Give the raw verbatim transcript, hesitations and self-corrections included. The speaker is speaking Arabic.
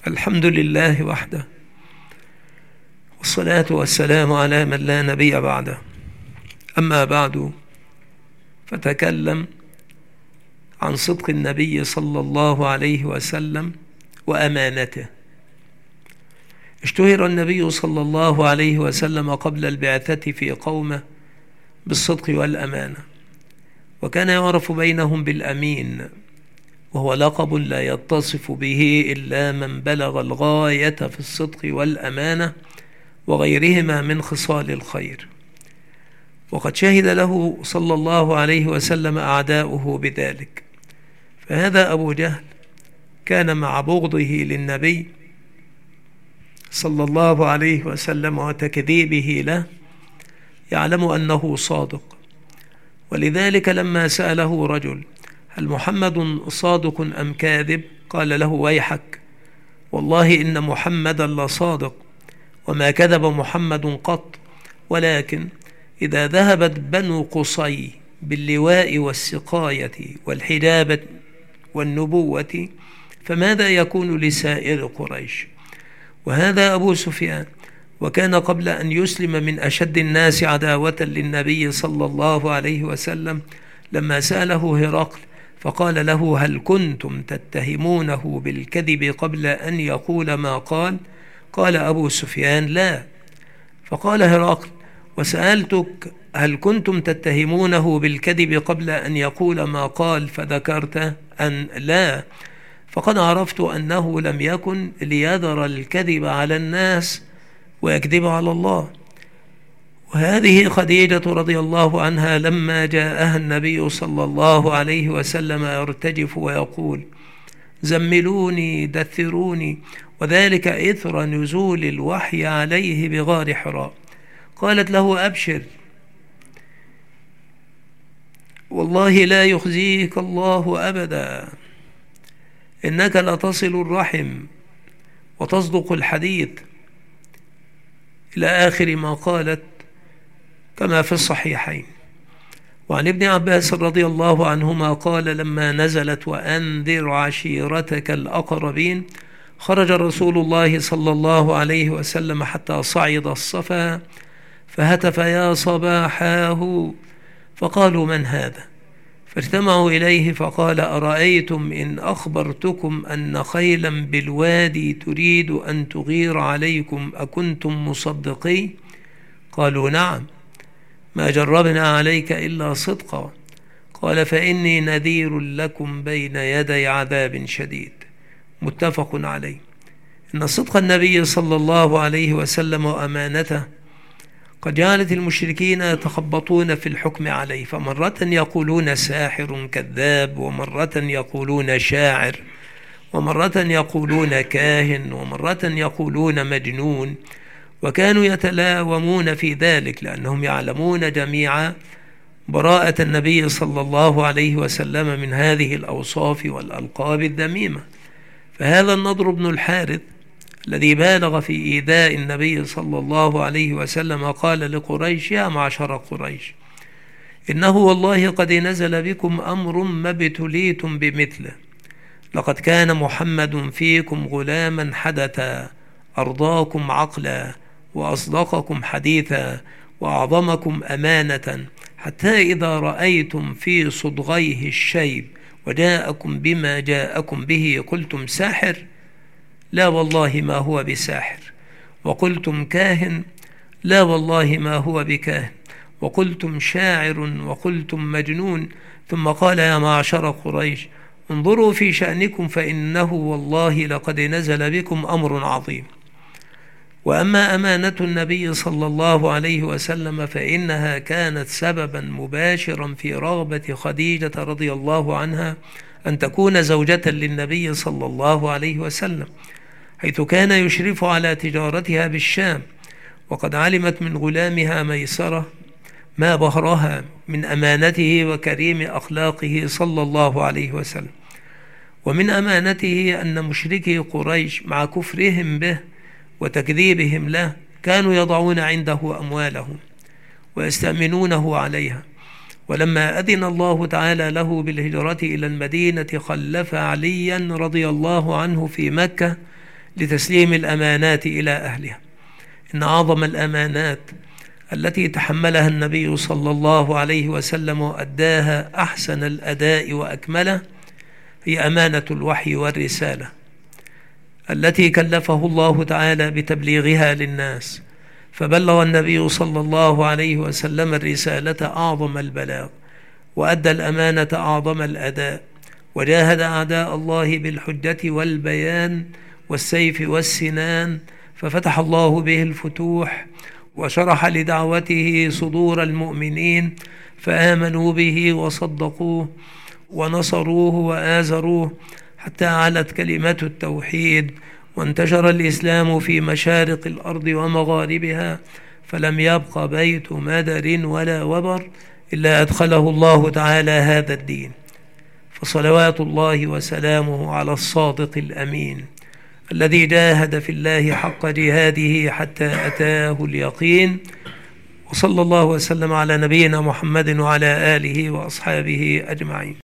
الحمد لله وحده، والصلاة والسلام على من لا نبي بعده. أما بعد، فتكلم عن صدق النبي صلى الله عليه وسلم وأمانته. اشتهر النبي صلى الله عليه وسلم قبل البعثة في قومه بالصدق والأمانة، وكان يعرف بينهم بالأمين، وهو لقب لا يتصف به إلا من بلغ الغاية في الصدق والأمانة وغيرهما من خصال الخير. وقد شهد له صلى الله عليه وسلم أعداؤه بذلك، فهذا أبو جهل كان مع بغضه للنبي صلى الله عليه وسلم وتكذيبه له يعلم أنه صادق، ولذلك لما سأله رجل: هل محمد صادق أم كاذب؟ قال له: ويحك، والله إن محمدا لصادق وما كذب محمد قط، ولكن إذا ذهبت بنو قصي باللواء والسقاية والحجابة والنبوة فماذا يكون لسائر قريش؟ وهذا أبو سفيان، وكان قبل أن يسلم من أشد الناس عداوة للنبي صلى الله عليه وسلم، لما سأله هرقل فقال له: هل كنتم تتهمونه بالكذب قبل أن يقول ما قال؟ قال أبو سفيان: لا. فقال هرقل: وسألتك هل كنتم تتهمونه بالكذب قبل أن يقول ما قال فذكرت أن لا، فقد عرفت أنه لم يكن ليذر الكذب على الناس ويكذب على الله. وهذه خديجة رضي الله عنها لما جاءها النبي صلى الله عليه وسلم يرتجف ويقول: زملوني دثروني، وذلك إثر نزول الوحي عليه بغار حراء، قالت له: أبشر، والله لا يخزيك الله أبدا، إنك لتصل الرحم وتصدق الحديث، إلى آخر ما قالت كما في الصحيحين. وعن ابن عباس رضي الله عنهما قال: لما نزلت وأنذر عشيرتك الأقربين خرج رسول الله صلى الله عليه وسلم حتى صعد الصفا فهتف: يا صباحاه، فقالوا: من هذا؟ فاجتمعوا إليه فقال: أرأيتم إن أخبرتكم أن خيلا بالوادي تريد أن تغير عليكم أكنتم مصدقي؟ قالوا: نعم، ما جربنا عليك إلا صدقا. قال: فإني نذير لكم بين يدي عذاب شديد. متفق عليه. إن صدق النبي صلى الله عليه وسلم وأمانته قد جعلت المشركين يتخبطون في الحكم عليه، فمرة يقولون ساحر كذاب، ومرة يقولون شاعر، ومرة يقولون كاهن، ومرة يقولون مجنون، وكانوا يتلاومون في ذلك لأنهم يعلمون جميعا براءة النبي صلى الله عليه وسلم من هذه الأوصاف والألقاب الذميمة. فهذا النضر بن الحارث الذي بالغ في إيذاء النبي صلى الله عليه وسلم قال لقريش: يا معشر قريش، إنه والله قد نزل بكم أمر ما ابتليتم بمثله، لقد كان محمد فيكم غلاما حدثا، أرضاكم عقلا، وأصدقكم حديثا، وأعظمكم أمانة، حتى إذا رأيتم في صدغيه الشيب وجاءكم بما جاءكم به قلتم ساحر، لا والله ما هو بساحر، وقلتم كاهن، لا والله ما هو بكاهن، وقلتم شاعر، وقلتم مجنون. ثم قال: يا معشر قريش، انظروا في شأنكم، فإنه والله لقد نزل بكم أمر عظيم. وأما أمانة النبي صلى الله عليه وسلم فإنها كانت سببا مباشرا في رغبة خديجة رضي الله عنها أن تكون زوجة للنبي صلى الله عليه وسلم، حيث كان يشرف على تجارتها بالشام، وقد علمت من غلامها ميسرة ما بهرها من أمانته وكريم أخلاقه صلى الله عليه وسلم. ومن أمانته أن مشركي قريش مع كفرهم به وتكذيبهم له كانوا يضعون عنده أموالهم ويستأمنونه عليها، ولما أذن الله تعالى له بالهجرة إلى المدينة خلف عليا رضي الله عنه في مكة لتسليم الأمانات إلى أهلها. إن أعظم الأمانات التي تحملها النبي صلى الله عليه وسلم وأداها أحسن الأداء وأكمله هي أمانة الوحي والرسالة التي كلفه الله تعالى بتبليغها للناس، فبلغ النبي صلى الله عليه وسلم الرسالة أعظم البلاغ، وأدى الأمانة أعظم الأداء، وجاهد أعداء الله بالحجة والبيان والسيف والسنان، ففتح الله به الفتوح وشرح لدعوته صدور المؤمنين فآمنوا به وصدقوه ونصروه وآزروه حتى علت كلمة التوحيد، وانتشر الإسلام في مشارق الأرض ومغاربها، فلم يبق بيت مدر ولا وبر إلا أدخله الله تعالى هذا الدين. فصلوات الله وسلامه على الصادق الأمين الذي جاهد في الله حق جهاده حتى أتاه اليقين. وصلى الله وسلم على نبينا محمد وعلى آله وأصحابه أجمعين.